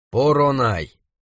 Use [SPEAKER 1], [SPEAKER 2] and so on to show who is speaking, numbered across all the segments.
[SPEAKER 1] Поронай.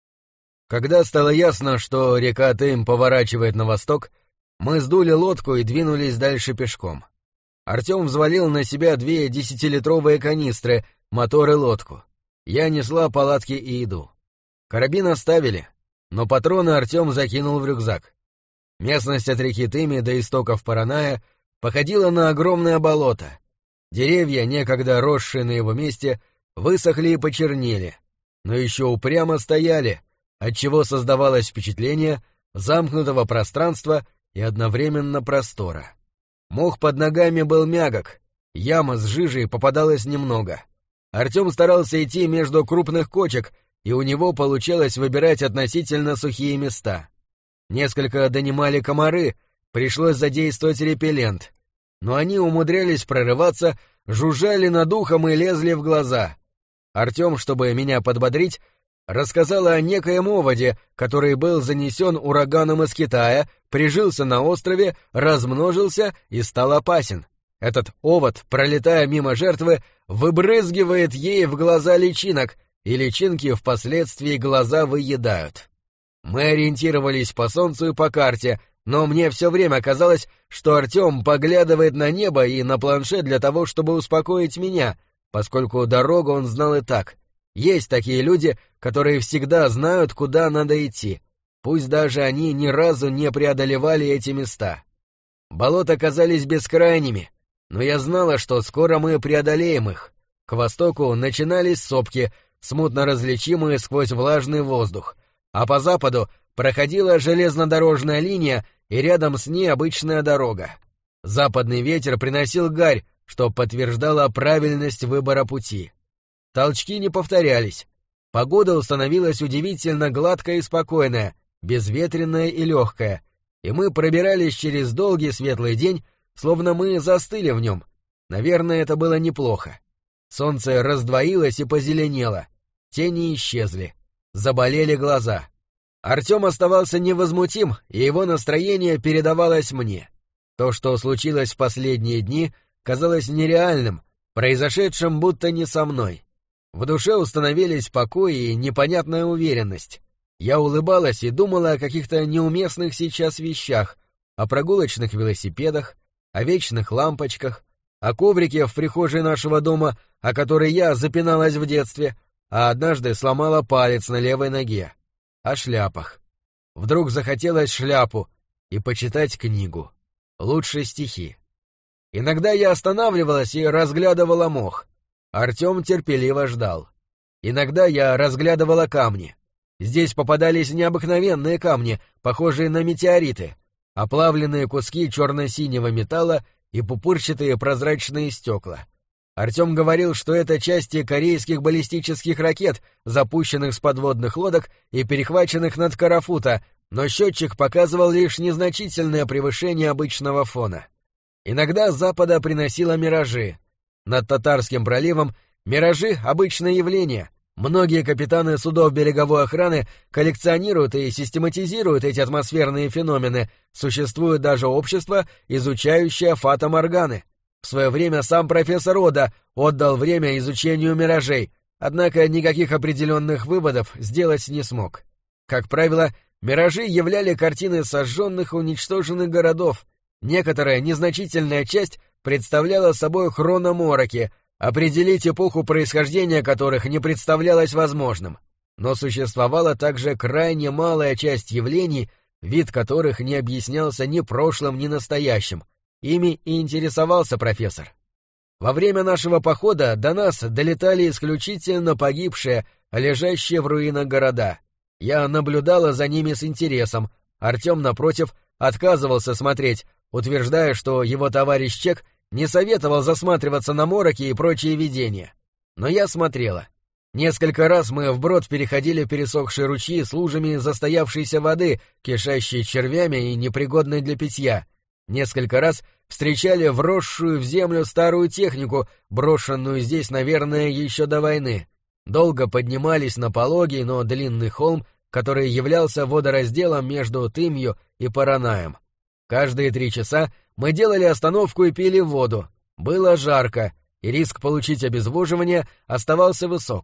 [SPEAKER 1] Когда стало ясно, что река Тейм поворачивает на восток, мы сдули лодку и двинулись дальше пешком. Артем взвалил на себя 2 10-литровые канистры, мотор и лодку. Я несла палатки и еду. Карабин оставили, но патроны Артем закинул в рюкзак. Местность от реки Тыми до истоков Параная походила на огромное болото. Деревья, некогда росшие на его месте, высохли и почернели, но еще упрямо стояли, отчего создавалось впечатление замкнутого пространства и одновременно простора. Мох под ногами был мягок, яма с жижей попадалось немного. Артем старался идти между крупных кочек, и у него получалось выбирать относительно сухие места. Несколько донимали комары, пришлось задействовать репеллент, но они умудрялись прорываться, жужжали над ухом и лезли в глаза. Артем, чтобы меня подбодрить, рассказал о некоем оводе, который был занесен ураганом из Китая, прижился на острове, размножился и стал опасен. Этот овод, пролетая мимо жертвы, выбрызгивает ей в глаза личинок, и личинки впоследствии глаза выедают. Мы ориентировались по солнцу и по карте, но мне все время казалось, что Артем поглядывает на небо и на планшет для того, чтобы успокоить меня, поскольку дорогу он знал и так. Есть такие люди, которые всегда знают, куда надо идти, пусть даже они ни разу не преодолевали эти места. Болота казались бескрайними, но я знала, что скоро мы преодолеем их. К востоку начинались сопки, смутно различимые сквозь влажный воздух, а по западу проходила железнодорожная линия и рядом с ней обычная дорога. Западный ветер приносил гарь, что подтверждало правильность выбора пути. Толчки не повторялись. Погода установилась удивительно гладкая и спокойная, безветренная и легкая, и мы пробирались через долгий светлый день, словно мы застыли в нем. Наверное, это было неплохо. Солнце раздвоилось и позеленело, тени исчезли, заболели глаза. Артем оставался невозмутим, и его настроение передавалось мне. То, что случилось в последние дни, казалось нереальным, произошедшим будто не со мной. В душе установились покой и непонятная уверенность. Я улыбалась и думала о каких-то неуместных сейчас вещах, о прогулочных велосипедах, о вечных лампочках, о коврике в прихожей нашего дома, о которой я запиналась в детстве, а однажды сломала палец на левой ноге, о шляпах. Вдруг захотелось шляпу и почитать книгу, лучше стихи. Иногда я останавливалась и разглядывала мох. Артем терпеливо ждал. Иногда я разглядывала камни. Здесь попадались необыкновенные камни, похожие на метеориты, оплавленные куски черно-синего металла и пупырчатые прозрачные стекла. Артем говорил, что это части корейских баллистических ракет, запущенных с подводных лодок и перехваченных над Карафута, но счетчик показывал лишь незначительное превышение обычного фона. Иногда с запада приносило миражи. Над Татарским проливом миражи — обычное явление. Многие капитаны судов береговой охраны коллекционируют и систематизируют эти атмосферные феномены, существует даже общество, изучающее фата-морганы. В свое время сам профессор Ода отдал время изучению миражей, однако никаких определенных выводов сделать не смог. Как правило, миражи являли картины сожженных и уничтоженных городов. Некоторая незначительная часть представляла собой хрономороки, определить эпоху происхождения которых не представлялось возможным. Но существовала также крайне малая часть явлений, вид которых не объяснялся ни прошлым, ни настоящим. Ими и интересовался профессор. Во время нашего похода до нас долетали исключительно погибшие, лежащие в руинах города. Я наблюдала за ними с интересом. Артем, напротив, отказывался смотреть, утверждая, что его товарищ Чек не советовал засматриваться на мороки и прочие видения. Но я смотрела. Несколько раз мы вброд переходили пересохшие ручьи с лужами застоявшейся воды, кишащей червями и непригодной для питья. Несколько раз встречали вросшую в землю старую технику, брошенную здесь, наверное, еще до войны. Долго поднимались на пологий, но длинный холм, который являлся водоразделом между Тымью и Паранаем. Каждые 3 часа мы делали остановку и пили воду. Было жарко, и риск получить обезвоживание оставался высок.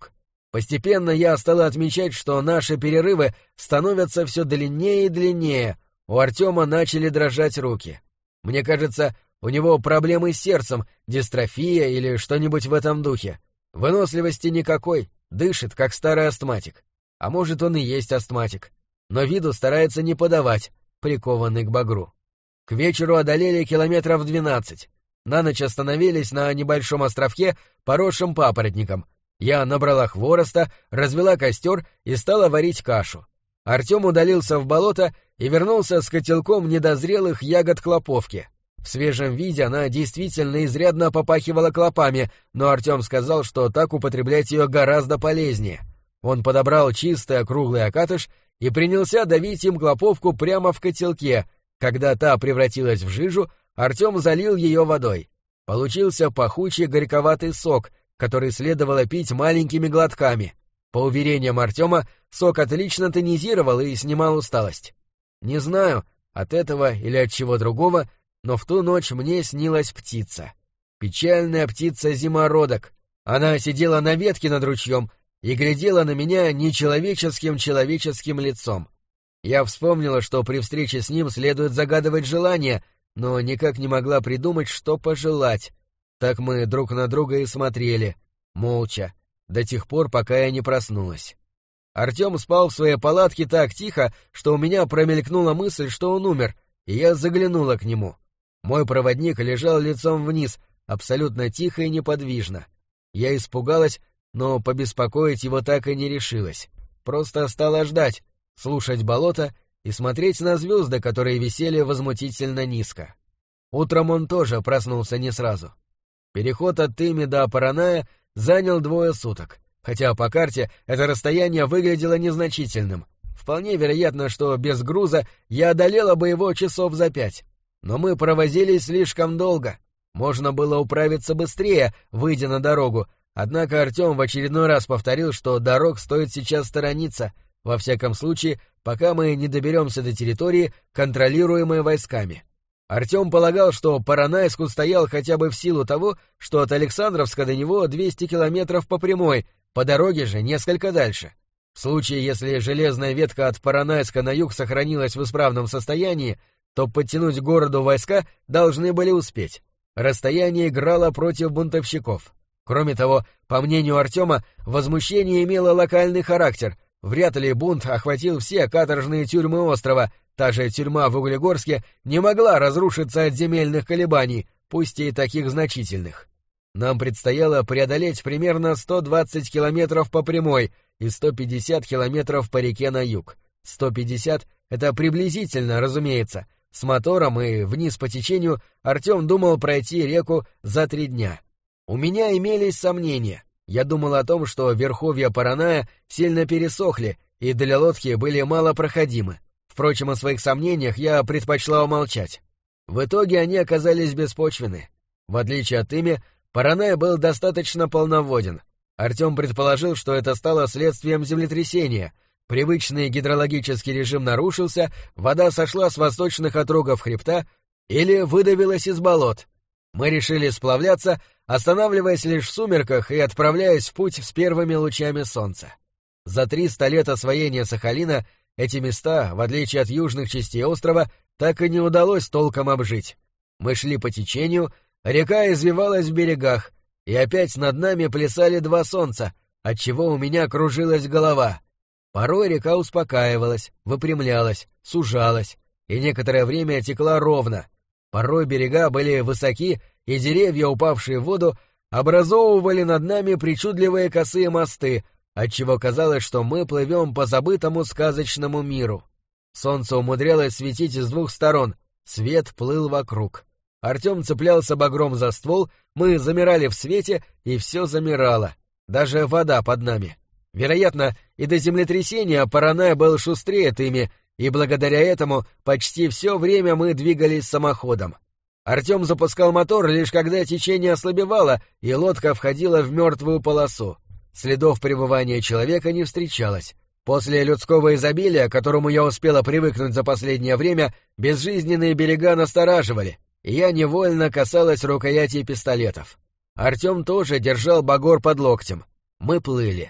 [SPEAKER 1] Постепенно я стала отмечать, что наши перерывы становятся все длиннее и длиннее, у Артема начали дрожать руки. Мне кажется, у него проблемы с сердцем, дистрофия или что-нибудь в этом духе. Выносливости никакой, дышит, как старый астматик. А может, он и есть астматик. Но виду старается не подавать, прикованный к багру. К вечеру одолели километров 12. На ночь остановились на небольшом островке, поросшем папоротником. Я набрала хвороста, развела костер и стала варить кашу. Артем удалился в болото и вернулся с котелком недозрелых ягод клоповки. В свежем виде она действительно изрядно попахивала клопами, но Артем сказал, что так употреблять ее гораздо полезнее. Он подобрал чистый округлый окатыш и принялся давить им клоповку прямо в котелке. Когда та превратилась в жижу, Артем залил ее водой. Получился пахучий горьковатый сок, который следовало пить маленькими глотками. По уверениям Артема, сок отлично тонизировал и снимал усталость. Не знаю, от этого или от чего другого, но в ту ночь мне снилась птица. Печальная птица-зимородок. Она сидела на ветке над ручьем и глядела на меня нечеловеческим человеческим лицом. Я вспомнила, что при встрече с ним следует загадывать желание, но никак не могла придумать, что пожелать. Так мы друг на друга и смотрели, молча, до тех пор, пока я не проснулась. Артем спал в своей палатке так тихо, что у меня промелькнула мысль, что он умер, и я заглянула к нему. Мой проводник лежал лицом вниз, абсолютно тихо и неподвижно. Я испугалась, но побеспокоить его так и не решилась. Просто стала ждать, слушать болото и смотреть на звезды, которые висели возмутительно низко. Утром он тоже проснулся не сразу. Переход от Тыми до Параная занял 2 суток, хотя по карте это расстояние выглядело незначительным. Вполне вероятно, что без груза я одолела бы его часов за 5. Но мы провозились слишком долго. Можно было управиться быстрее, выйдя на дорогу, однако Артем в очередной раз повторил, что дорог стоит сейчас сторониться, во всяком случае, пока мы не доберемся до территории, контролируемой войсками. Артем полагал, что Поронайск устоял хотя бы в силу того, что от Александровска до него 200 километров по прямой, по дороге же несколько дальше. В случае, если железная ветка от Поронайска на юг сохранилась в исправном состоянии, то подтянуть к городу войска должны были успеть. Расстояние играло против бунтовщиков. Кроме того, по мнению Артема, возмущение имело локальный характер. Вряд ли бунт охватил все каторжные тюрьмы острова. Та же тюрьма в Углегорске не могла разрушиться от земельных колебаний, пусть и таких значительных. Нам предстояло преодолеть примерно 120 километров по прямой и 150 километров по реке на юг. 150 — это приблизительно, разумеется. С мотором и вниз по течению Артем думал пройти реку за 3 дня. У меня имелись сомнения. Я думал о том, что верховья Параная сильно пересохли и для лодки были малопроходимы. Впрочем, о своих сомнениях я предпочла умолчать. В итоге они оказались беспочвенны. В отличие от Тыми, Паранай был достаточно полноводен. Артем предположил, что это стало следствием землетрясения. Привычный гидрологический режим нарушился, вода сошла с восточных отрогов хребта или выдавилась из болот. Мы решили сплавляться, останавливаясь лишь в сумерках и отправляясь в путь с первыми лучами солнца. За 300 лет освоения Сахалина эти места, в отличие от южных частей острова, так и не удалось толком обжить. Мы шли по течению, река извивалась в берегах, и опять над нами плясали 2 солнца, отчего у меня кружилась голова. Порой река успокаивалась, выпрямлялась, сужалась, и некоторое время текла ровно. Порой берега были высоки, и деревья, упавшие в воду, образовывали над нами причудливые косые мосты, отчего казалось, что мы плывем по забытому сказочному миру. Солнце умудрялось светить с 2 сторон, свет плыл вокруг. Артем цеплялся багром за ствол, мы замирали в свете, и все замирало, даже вода под нами. Вероятно, и до землетрясения Паранай был шустрее Тыми, и благодаря этому почти все время мы двигались самоходом. Артем запускал мотор лишь когда течение ослабевало, и лодка входила в мертвую полосу. Следов пребывания человека не встречалось. После людского изобилия, к которому я успела привыкнуть за последнее время, безжизненные берега настораживали, и я невольно касалась рукоятей пистолетов. Артем тоже держал багор под локтем. Мы плыли.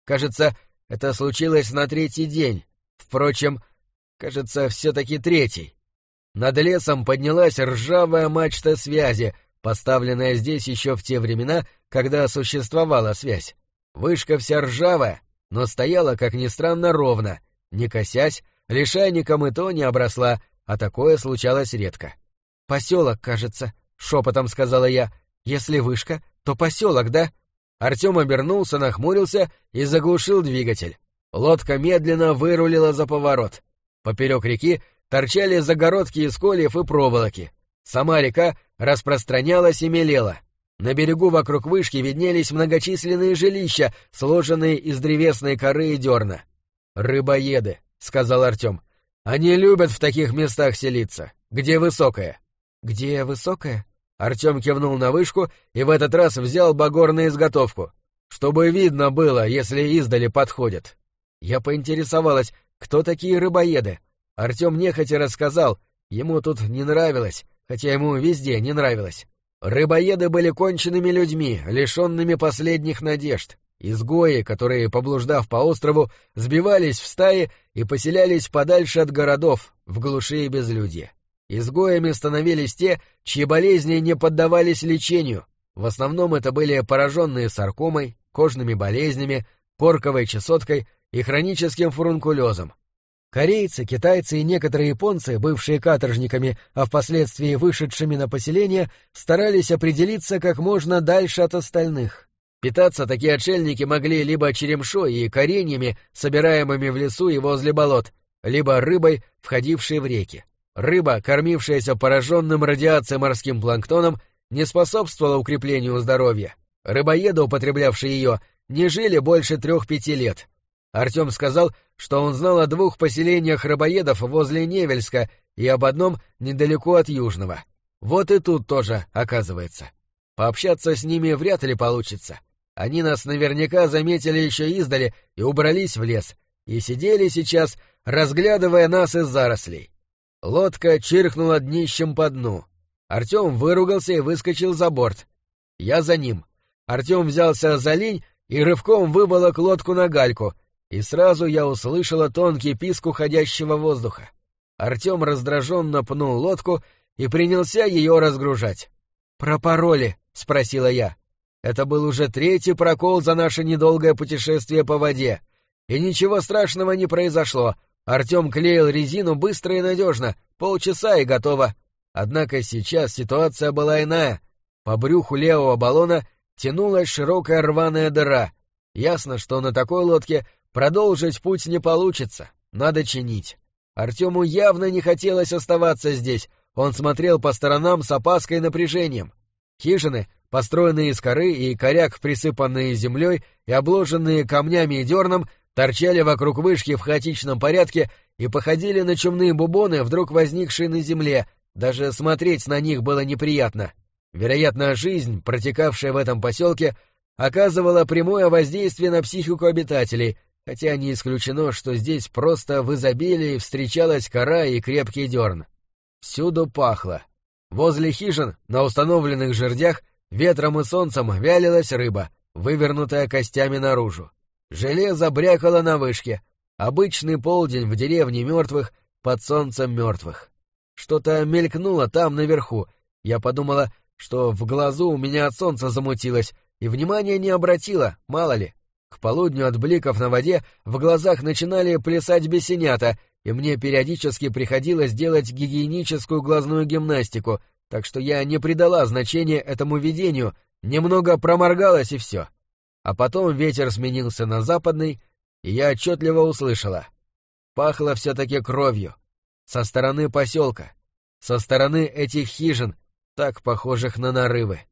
[SPEAKER 1] Кажется, это случилось на третий день. Впрочем, кажется, все-таки третий. Над лесом поднялась ржавая мачта связи, поставленная здесь еще в те времена, когда существовала связь. Вышка вся ржавая, но стояла, как ни странно, ровно, не косясь, лишайником и то не обросла, а такое случалось редко. «Поселок, кажется», — шепотом сказала я. «Если вышка, то поселок, да?» Артем обернулся, нахмурился и заглушил двигатель. Лодка медленно вырулила за поворот. Поперек реки торчали загородки из кольев и проволоки. Сама река распространялась и мелела. На берегу вокруг вышки виднелись многочисленные жилища, сложенные из древесной коры и дерна. «Рыбоеды», — сказал Артем. «Они любят в таких местах селиться. Где высокое?» «Где высокое?» Артем кивнул на вышку и в этот раз взял багор на изготовку, чтобы видно было, если издали подходят. Я поинтересовалась, кто такие рыбоеды. Артем нехотя рассказал, ему тут не нравилось, хотя ему везде не нравилось. Рыбоеды были конченными людьми, лишенными последних надежд. Изгои, которые, поблуждав по острову, сбивались в стаи и поселялись подальше от городов, в глуши и безлюдье. Изгоями становились те, чьи болезни не поддавались лечению. В основном это были пораженные саркомой, кожными болезнями, корковой чесоткой и хроническим фурункулезом. Корейцы, китайцы и некоторые японцы, бывшие каторжниками, а впоследствии вышедшими на поселение, старались определиться как можно дальше от остальных. Питаться такие отшельники могли либо черемшой и кореньями, собираемыми в лесу и возле болот, либо рыбой, входившей в реки. Рыба, кормившаяся пораженным радиацией морским планктоном, не способствовала укреплению здоровья. Рыбоеды, употреблявшие ее, не жили больше 3-5 лет. Артем сказал, что он знал о 2 поселениях рыбоедов возле Невельска и об одном недалеко от Южного. Вот и тут тоже, оказывается. Пообщаться с ними вряд ли получится. Они нас наверняка заметили еще издали и убрались в лес, и сидели сейчас, разглядывая нас из зарослей. Лодка чиркнула днищем по дну. Артем выругался и выскочил за борт. Я за ним. Артем взялся за линь и рывком выволок лодку на гальку, и сразу я услышала тонкий писк уходящего воздуха. Артем раздраженно пнул лодку и принялся ее разгружать. «Пропороли?» — спросила я. Это был уже 3-й прокол за наше недолгое путешествие по воде. И ничего страшного не произошло. Артем клеил резину быстро и надежно, полчаса и готово. Однако сейчас ситуация была иная. По брюху левого баллона тянулась широкая рваная дыра. Ясно, что на такой лодке продолжить путь не получится, надо чинить. Артему явно не хотелось оставаться здесь, он смотрел по сторонам с опаской и напряжением. Хижины, построенные из коры и коряк, присыпанные землей и обложенные камнями и дерном, торчали вокруг вышки в хаотичном порядке и походили на чумные бубоны, вдруг возникшие на земле, даже смотреть на них было неприятно. Вероятно, жизнь, протекавшая в этом поселке, оказывала прямое воздействие на психику обитателей, хотя не исключено, что здесь просто в изобилии встречалась кора и крепкий дерн. Всюду пахло. Возле хижин, на установленных жердях, ветром и солнцем вялилась рыба, вывернутая костями наружу. Железо брякало на вышке. Обычный полдень в деревне мертвых, под солнцем мертвых. Что-то мелькнуло там наверху. Я подумала, что в глазу у меня от солнца замутилось, и внимания не обратила, мало ли. К полудню от бликов на воде в глазах начинали плясать бесенята, и мне периодически приходилось делать гигиеническую глазную гимнастику, так что я не придала значения этому видению, немного проморгалась и все. А потом ветер сменился на западный, и я отчетливо услышала. Пахло все-таки кровью. Со стороны поселка. Со стороны этих хижин, так похожих на нарывы.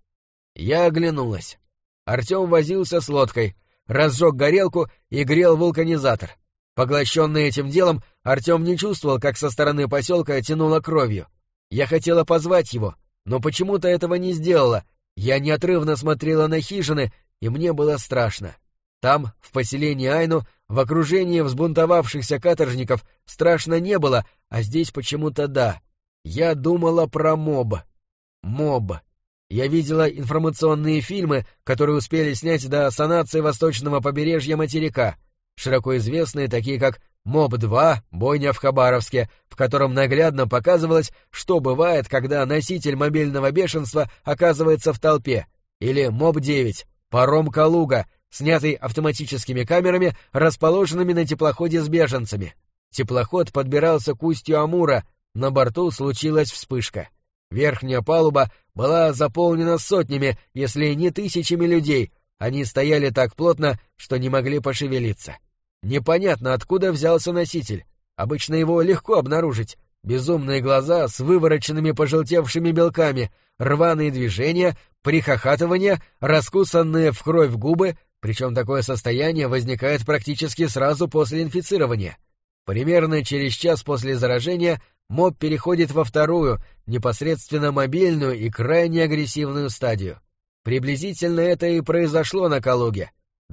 [SPEAKER 1] Я оглянулась. Артем возился с лодкой, разжег горелку и грел вулканизатор. Поглощенный этим делом, Артем не чувствовал, как со стороны поселка тянуло кровью. Я хотела позвать его, но почему-то этого не сделала. Я неотрывно смотрела на хижины, и мне было страшно. Там, в поселении Айну, в окружении взбунтовавшихся каторжников, страшно не было, а здесь почему-то да. Я думала про моб. Моб. Я видела информационные фильмы, которые успели снять до санации восточного побережья материка, широко известные, такие как МОБ-2, бойня в Хабаровске, в котором наглядно показывалось, что бывает, когда носитель мобильного бешенства оказывается в толпе, или МОБ-9, паром Калуга, снятый автоматическими камерами, расположенными на теплоходе с беженцами. Теплоход подбирался к устью Амура, на борту случилась вспышка. Верхняя палуба была заполнена сотнями, если не тысячами людей, они стояли так плотно, что не могли пошевелиться. Непонятно, откуда взялся носитель. Обычно его легко обнаружить. Безумные глаза с вывороченными пожелтевшими белками, рваные движения, прихохатывания, раскусанные в кровь губы, причем такое состояние возникает практически сразу после инфицирования. Примерно через час после заражения МОБ переходит во вторую, непосредственно мобильную и крайне агрессивную стадию. Приблизительно это и произошло на Калуге.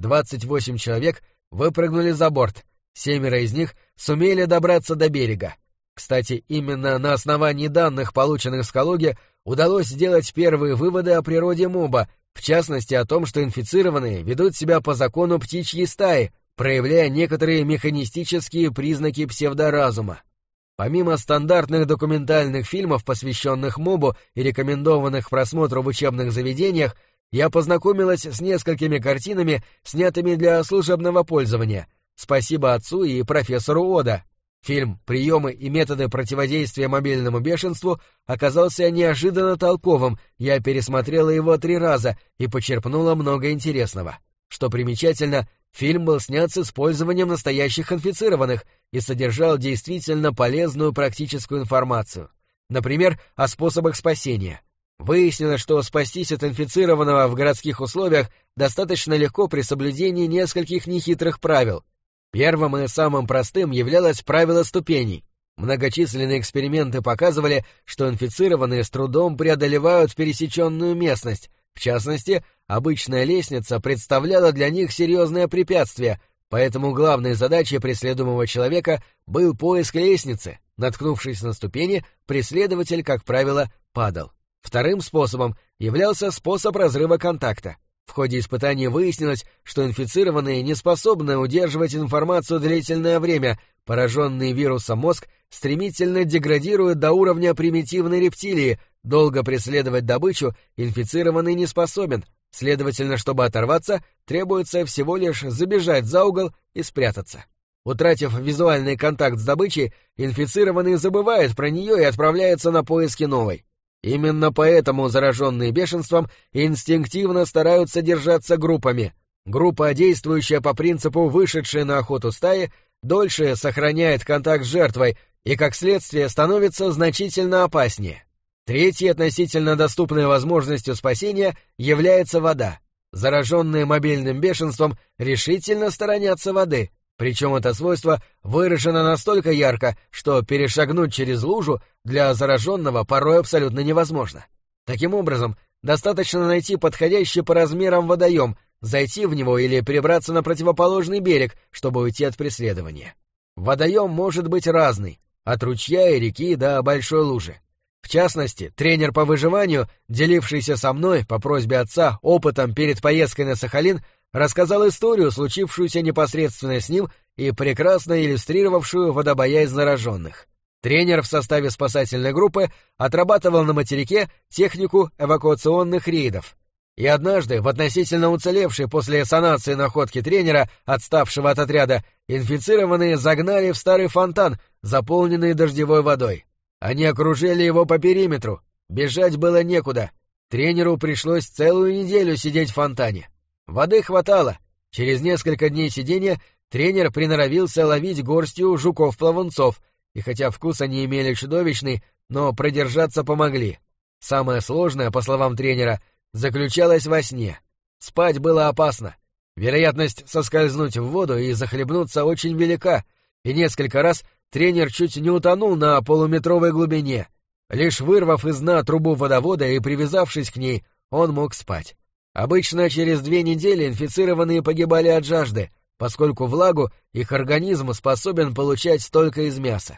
[SPEAKER 1] 28 человек выпрыгнули за борт, 7 из них сумели добраться до берега. Кстати, именно на основании данных, полученных с Калуги, удалось сделать первые выводы о природе МОБа, в частности о том, что инфицированные ведут себя по закону птичьей стаи, проявляя некоторые механистические признаки псевдоразума. Помимо стандартных документальных фильмов, посвященных МОБу и рекомендованных к просмотру в учебных заведениях, я познакомилась с несколькими картинами, снятыми для служебного пользования. Спасибо отцу и профессору Ода. Фильм «Приемы и методы противодействия мобильному бешенству» оказался неожиданно толковым, я пересмотрела его 3 раза и почерпнула много интересного. Что примечательно, фильм был снят с использованием настоящих инфицированных и содержал действительно полезную практическую информацию. Например, о способах спасения. Выяснилось, что спастись от инфицированного в городских условиях достаточно легко при соблюдении нескольких нехитрых правил. Первым и самым простым являлось правило ступеней. Многочисленные эксперименты показывали, что инфицированные с трудом преодолевают пересеченную местность. В частности, обычная лестница представляла для них серьезное препятствие, поэтому главной задачей преследуемого человека был поиск лестницы. Наткнувшись на ступени, преследователь, как правило, падал. Вторым способом являлся способ разрыва контакта. В ходе испытаний выяснилось, что инфицированные не способны удерживать информацию длительное время, пораженный вирусом мозг стремительно деградирует до уровня примитивной рептилии, долго преследовать добычу инфицированный не способен, следовательно, чтобы оторваться, требуется всего лишь забежать за угол и спрятаться. Утратив визуальный контакт с добычей, инфицированный забывает про нее и отправляется на поиски новой. Именно поэтому зараженные бешенством инстинктивно стараются держаться группами. Группа, действующая по принципу вышедшей на охоту стаи, дольше сохраняет контакт с жертвой и, как следствие, становится значительно опаснее. Третьей относительно доступной возможностью спасения является вода. Зараженные мобильным бешенством решительно сторонятся воды, причем это свойство выражено настолько ярко, что перешагнуть через лужу для зараженного порой абсолютно невозможно. Таким образом, достаточно найти подходящий по размерам водоем, зайти в него или перебраться на противоположный берег, чтобы уйти от преследования. Водоем может быть разный, от ручья и реки до большой лужи. В частности, тренер по выживанию, делившийся со мной по просьбе отца опытом перед поездкой на Сахалин, рассказал историю, случившуюся непосредственно с ним и прекрасно иллюстрировавшую водобоязнь зараженных. Тренер в составе спасательной группы отрабатывал на материке технику эвакуационных рейдов. И однажды, в относительно уцелевшей после санации находки тренера, отставшего от отряда, инфицированные загнали в старый фонтан, заполненный дождевой водой. Они окружили его по периметру. Бежать было некуда. Тренеру пришлось целую неделю сидеть в фонтане. Воды хватало. Через несколько дней сидения тренер приноровился ловить горстью жуков-плавунцов, и хотя вкус они имели чудовищный, но продержаться помогли. Самое сложное, по словам тренера, заключалось во сне. Спать было опасно. Вероятность соскользнуть в воду и захлебнуться очень велика, и несколько раз тренер чуть не утонул на полуметровой глубине. Лишь вырвав из дна трубу водовода и привязавшись к ней, он мог спать. Обычно через 2 недели инфицированные погибали от жажды, поскольку влагу их организм способен получать только из мяса.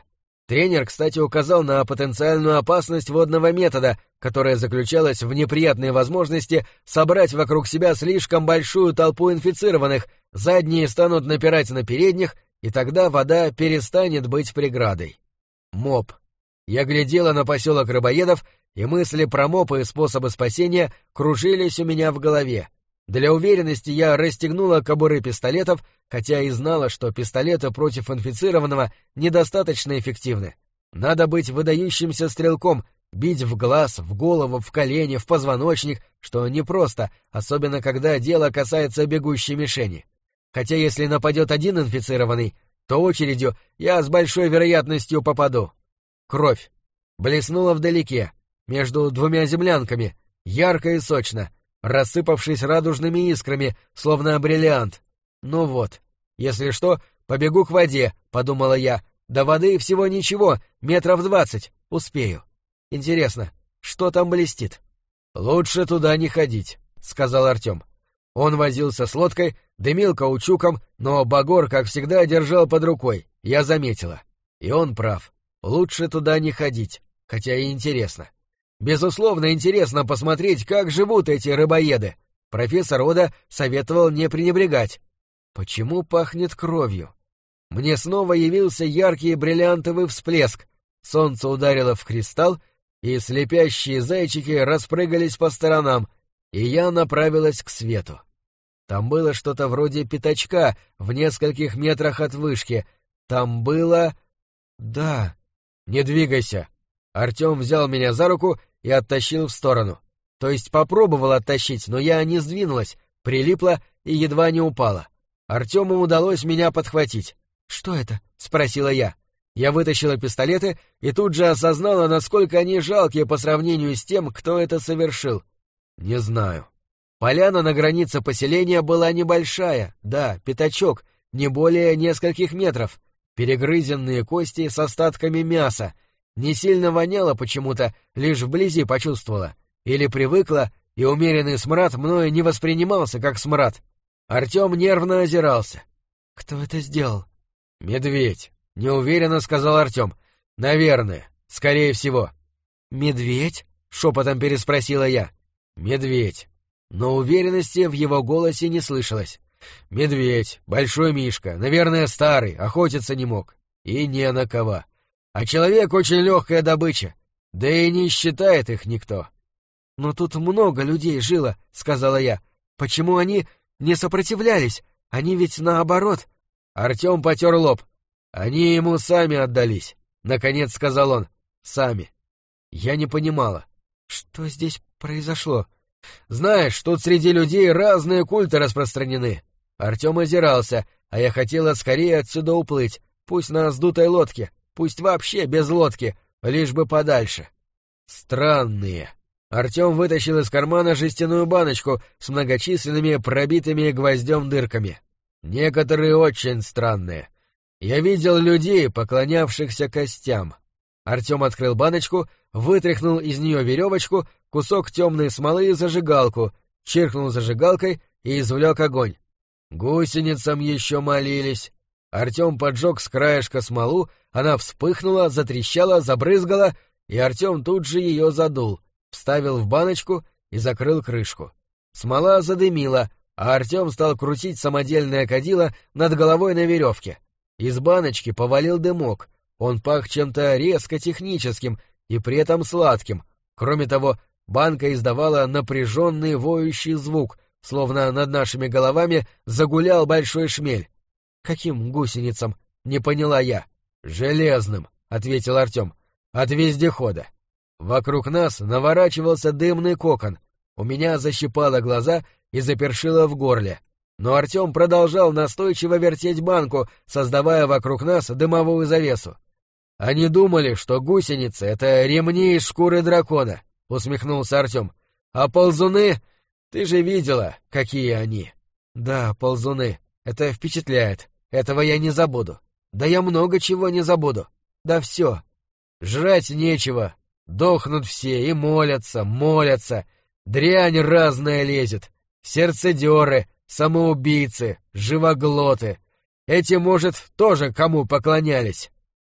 [SPEAKER 1] Тренер, кстати, указал на потенциальную опасность водного метода, которая заключалась в неприятной возможности собрать вокруг себя слишком большую толпу инфицированных, задние станут напирать на передних, и тогда вода перестанет быть преградой. МОП. Я глядела на поселок рыбоедов, и мысли про МОП и способы спасения кружились у меня в голове. Для уверенности я расстегнула кобуры пистолетов, хотя и знала, что пистолеты против инфицированного недостаточно эффективны. Надо быть выдающимся стрелком, бить в глаз, в голову, в колени, в позвоночник, что непросто, особенно когда дело касается бегущей мишени. Хотя если нападет один инфицированный, то очередью я с большой вероятностью попаду. Кровь. Блеснула вдалеке, между двумя землянками, ярко и сочно, рассыпавшись радужными искрами, словно бриллиант. Ну вот, если что, побегу к воде, — подумала я. До воды всего ничего, 20 метров, успею. Интересно, что там блестит? — Лучше туда не ходить, — сказал Артем. Он возился с лодкой, дымил каучуком, но багор, как всегда, держал под рукой, я заметила. И он прав. Лучше туда не ходить, хотя и интересно. Безусловно, интересно посмотреть, как живут эти рыбоеды. Профессор Ода советовал не пренебрегать. Почему пахнет кровью? Мне снова явился яркий бриллиантовый всплеск. Солнце ударило в кристалл, и слепящие зайчики распрыгались по сторонам, и я направилась к свету. Там было что-то вроде пятачка в нескольких метрах от вышки. Там было... Да. Не двигайся. Артем взял меня за руку и оттащил в сторону. То есть попробовал оттащить, но я не сдвинулась, прилипла и едва не упала. Артему удалось меня подхватить. «Что это?» — спросила я. Я вытащила пистолеты и тут же осознала, насколько они жалкие по сравнению с тем, кто это совершил. Не знаю. Поляна на границе поселения была небольшая, да, пятачок, не более нескольких метров. Перегрызенные кости с остатками мяса. Не сильно воняло почему-то, лишь вблизи почувствовала. Или привыкла, и умеренный смрад мною не воспринимался как смрад. Артем нервно озирался. «Кто это сделал?» «Медведь», — неуверенно сказал Артем. «Наверное, скорее всего». «Медведь?» — шепотом переспросила я. «Медведь». Но уверенности в его голосе не слышалось. «Медведь, большой мишка, наверное, старый, охотиться не мог. И не на кого. А человек очень легкая добыча, да и не считает их никто». «Но тут много людей жило», — сказала я. «Почему они не сопротивлялись? Они ведь наоборот...» Артем потер лоб. «Они ему сами отдались», — наконец сказал он. «Сами». Я не понимала. Что здесь произошло? «Знаешь, тут среди людей разные культы распространены». Артем озирался, а я хотела скорее отсюда уплыть, пусть на сдутой лодке, пусть вообще без лодки, лишь бы подальше. Странные. Артем вытащил из кармана жестяную баночку с многочисленными пробитыми гвоздем дырками. Некоторые очень странные. Я видел людей, поклонявшихся костям. Артем открыл баночку, вытряхнул из нее веревочку, кусок темной смолы и зажигалку, чиркнул зажигалкой и извлек огонь. Гусеницам еще молились. Артем поджег с краешка смолу, она вспыхнула, затрещала, забрызгала, и Артем тут же ее задул, вставил в баночку и закрыл крышку. Смола задымила, а Артем стал крутить самодельное кадило над головой на веревке. Из баночки повалил дымок. Он пах чем-то резко техническим и при этом сладким. Кроме того, банка издавала напряженный воющий звук, словно над нашими головами загулял большой шмель. «Каким гусеницам?» — не поняла я. «Железным», — ответил Артем. «От вездехода». Вокруг нас наворачивался дымный кокон. У меня защипало глаза и запершило в горле. Но Артем продолжал настойчиво вертеть банку, создавая вокруг нас дымовую завесу. «Они думали, что гусеницы — это ремни из шкуры дракона», — усмехнулся Артем. «А ползуны? Ты же видела, какие они». «Да, ползуны. Это впечатляет. Этого я не забуду. Да я много чего не забуду. Да все. Жрать нечего. Дохнут все и молятся, молятся. Дрянь разная лезет. Сердцедеры, самоубийцы, живоглоты. Эти, может, тоже кому поклонялись.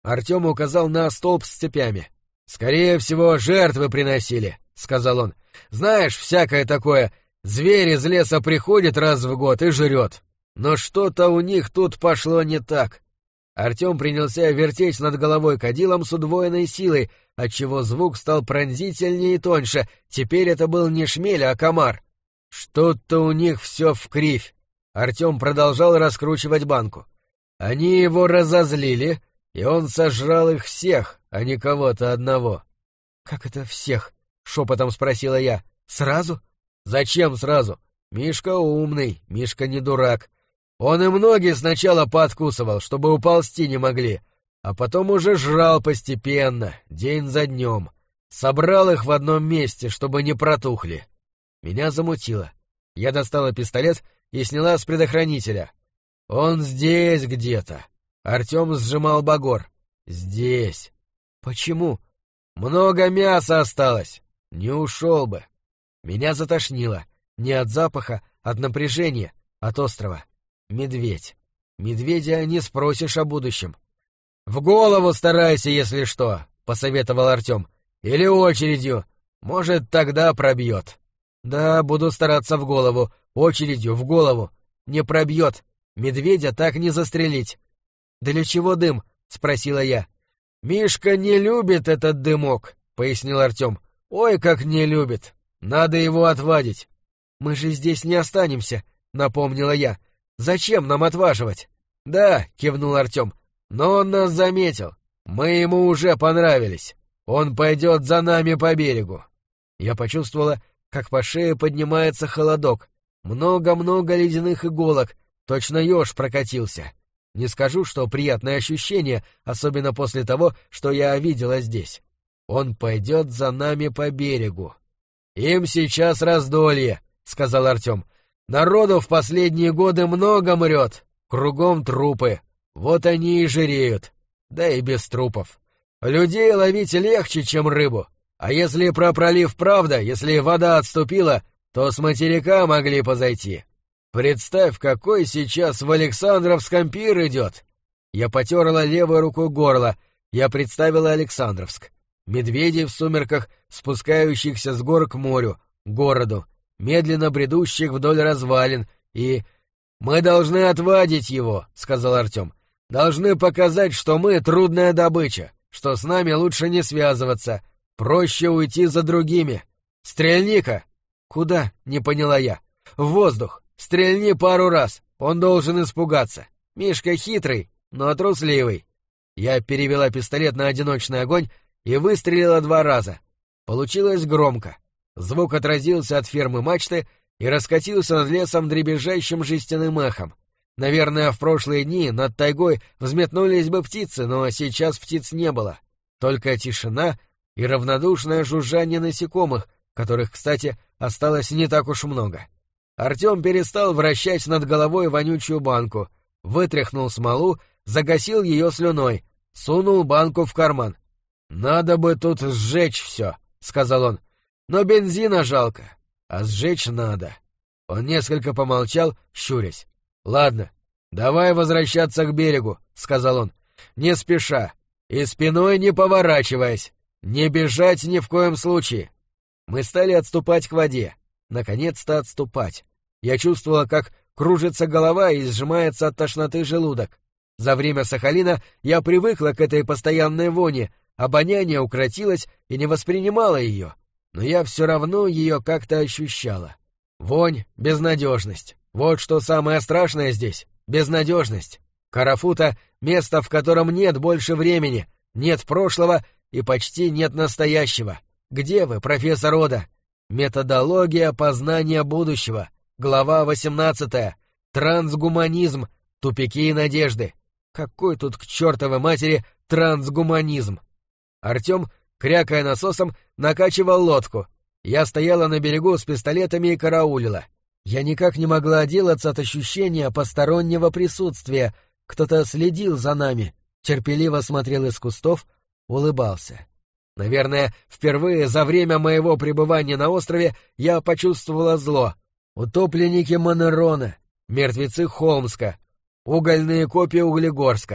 [SPEAKER 1] Артем указал на столб с цепями. «Скорее всего, жертвы приносили», — сказал он. «Знаешь, всякое такое. Зверь из леса приходит раз в год и жрет. Но что-то у них тут пошло не так». Артем принялся вертеть над головой кадилом с удвоенной силой, отчего звук стал пронзительнее и тоньше. Теперь это был не шмель, а комар. «Что-то у них все вкривь». Артем продолжал раскручивать банку. «Они его разозлили, и он сожрал их всех, а не кого-то одного». «Как это всех?» — шепотом спросила я. «Сразу?» «Зачем сразу? Мишка умный, Мишка не дурак. Он им ноги сначала пооткусывал, чтобы уползти не могли, а потом уже жрал постепенно, день за днем. Собрал их в одном месте, чтобы не протухли». Меня замутило. Я достала пистолет и сняла с предохранителя. «Он здесь где-то». Артем сжимал багор. «Здесь». «Почему?» «Много мяса осталось. Не ушел бы». Меня затошнило. Не от запаха, от напряжения, от острова. Медведь. Медведя не спросишь о будущем. «В голову старайся, если что», — посоветовал Артем. «Или очередью. Может, тогда пробьет». «Да, буду стараться в голову. Очередью, в голову. Не пробьет. Медведя так не застрелить». «Для чего дым?» — спросила я. «Мишка не любит этот дымок», — пояснил Артем. «Ой, как не любит. Надо его отвадить». «Мы же здесь не останемся», — напомнила я. «Зачем нам отваживать?» «Да», — кивнул Артем, — «но он нас заметил. Мы ему уже понравились. Он пойдет за нами по берегу». Я почувствовала, как по шее поднимается холодок. Много-много ледяных иголок, точно еж прокатился. Не скажу, что приятное ощущение, особенно после того, что я видела здесь. Он пойдет за нами по берегу. «Им сейчас раздолье», — сказал Артем. «Народу в последние годы много мрет, кругом трупы. Вот они и жиреют. Да и без трупов. Людей ловить легче, чем рыбу. А если про пролив правда, если вода отступила, то с материка могли позайти. Представь, какой сейчас в Александровском пир идет». Я потерла левой рукой горло. Я представила Александровск. Медведей в сумерках, спускающихся с гор к морю, к городу, медленно бредущих вдоль развалин, и... «Мы должны отвадить его», — сказал Артем. «Должны показать, что мы трудная добыча, что с нами лучше не связываться, проще уйти за другими. Стрельни-ка!» «Куда?» — не поняла я. «В воздух. Стрельни пару раз. Он должен испугаться. Мишка хитрый, но трусливый». Я перевела пистолет на одиночный огонь и выстрелила 2 раза. Получилось громко. Звук отразился от фермы мачты и раскатился над лесом дребезжащим жестяным эхом. Наверное, в прошлые дни над тайгой взметнулись бы птицы, но сейчас птиц не было. Только тишина и равнодушное жужжание насекомых, которых, кстати, осталось не так уж много. Артем перестал вращать над головой вонючую банку, вытряхнул смолу, загасил ее слюной, сунул банку в карман. «Надо бы тут сжечь все», — сказал он. «Но бензина жалко, а сжечь надо». Он несколько помолчал, щурясь. «Ладно, давай возвращаться к берегу», — сказал он. «Не спеша и спиной не поворачиваясь. Не бежать ни в коем случае». Мы стали отступать к воде. Наконец-то отступать. Я чувствовала, как кружится голова и сжимается от тошноты желудок. За время Сахалина я привыкла к этой постоянной воне, обоняние укротилось и не воспринимало ее, но я все равно ее как-то ощущала. Вонь, безнадежность. Вот что самое страшное здесь — безнадежность. Карафута — место, в котором нет больше времени, нет прошлого и почти нет настоящего. Где вы, профессор Ода? Методология познания будущего. Глава 18. Трансгуманизм. Тупики и надежды. Какой тут к чертовой матери трансгуманизм? Артем, крякая насосом, накачивал лодку. Я стояла на берегу с пистолетами и караулила. Я никак не могла отделаться от ощущения постороннего присутствия. Кто-то следил за нами, терпеливо смотрел из кустов, улыбался. Наверное, впервые за время моего пребывания на острове я почувствовала зло. Утопленники Манерона, мертвецы Холмска, угольные копии Углегорска.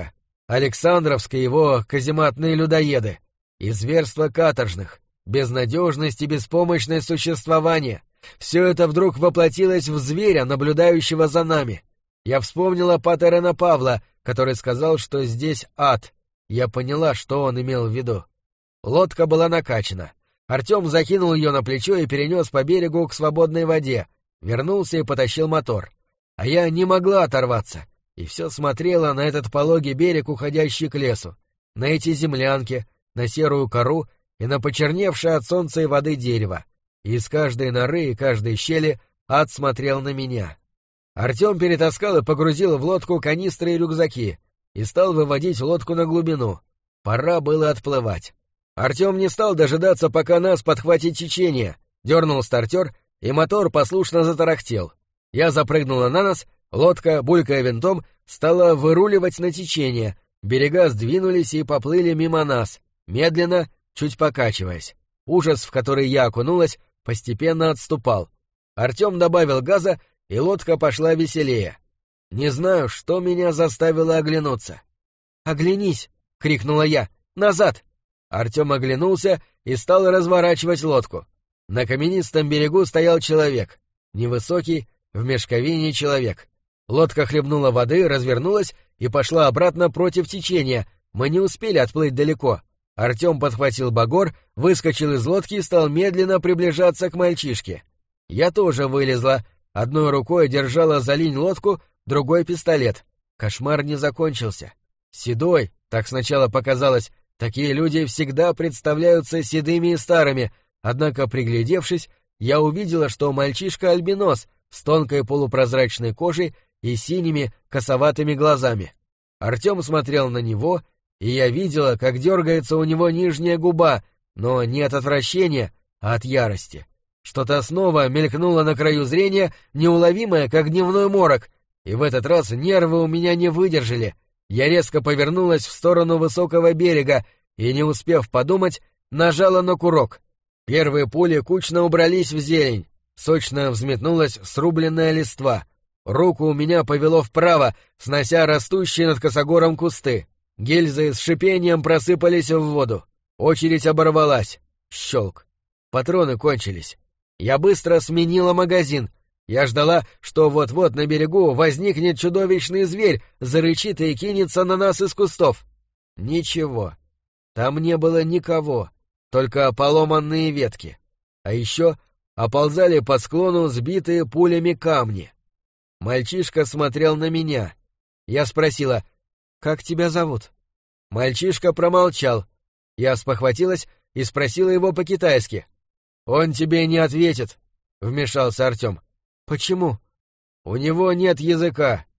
[SPEAKER 1] Александровск и его казематные людоеды, и зверство каторжных, безнадежность и беспомощное существование — все это вдруг воплотилось в зверя, наблюдающего за нами. Я вспомнила Патерена Павла, который сказал, что здесь ад. Я поняла, что он имел в виду. Лодка была накачана. Артем закинул ее на плечо и перенес по берегу к свободной воде, вернулся и потащил мотор. А я не могла оторваться, и все смотрела на этот пологий берег, уходящий к лесу, на эти землянки, на серую кору и на почерневшее от солнца и воды дерево. И из каждой норы и каждой щели ад смотрел на меня. Артем перетаскал и погрузил в лодку канистры и рюкзаки и стал выводить лодку на глубину. Пора было отплывать. Артем не стал дожидаться, пока нас подхватит течение, дернул стартер, и мотор послушно затарахтел. Я запрыгнула на нос, лодка, булькая винтом, стала выруливать на течение, берега сдвинулись и поплыли мимо нас, медленно, чуть покачиваясь. Ужас, в который я окунулась, постепенно отступал. Артем добавил газа, и лодка пошла веселее. Не знаю, что меня заставило оглянуться. «Оглянись!» — крикнула я. «Назад!» Артем оглянулся и стал разворачивать лодку. На каменистом берегу стоял человек. Невысокий, в мешковине человек. Лодка хлебнула воды, развернулась и пошла обратно против течения. Мы не успели отплыть далеко. Артем подхватил багор, выскочил из лодки и стал медленно приближаться к мальчишке. Я тоже вылезла. Одной рукой держала за линь лодку, другой — пистолет. Кошмар не закончился. Седой, так сначала показалось, такие люди всегда представляются седыми и старыми, однако, приглядевшись, я увидела, что мальчишка альбинос с тонкой полупрозрачной кожей и синими косоватыми глазами. Артем смотрел на него, и я видела, как дергается у него нижняя губа, но не от отвращения, а от ярости. Что-то снова мелькнуло на краю зрения, неуловимое, как дневной морок, и в этот раз нервы у меня не выдержали. Я резко повернулась в сторону высокого берега и, не успев подумать, нажала на курок. Первые пули кучно убрались в зелень, сочно взметнулась срубленная листва. Руку у меня повело вправо, снося растущие над косогором кусты. Гильзы с шипением просыпались в воду. Очередь оборвалась. Щелк. Патроны кончились. Я быстро сменила магазин. Я ждала, что вот-вот на берегу возникнет чудовищный зверь, зарычит и кинется на нас из кустов. Ничего. Там не было никого, только поломанные ветки. А еще оползали по склону сбитые пулями камни. Мальчишка смотрел на меня. Я спросила: «Как тебя зовут?» Мальчишка промолчал. Я спохватилась и спросила его по-китайски. «Он тебе не ответит», — вмешался Артем. «Почему?» «У него нет языка.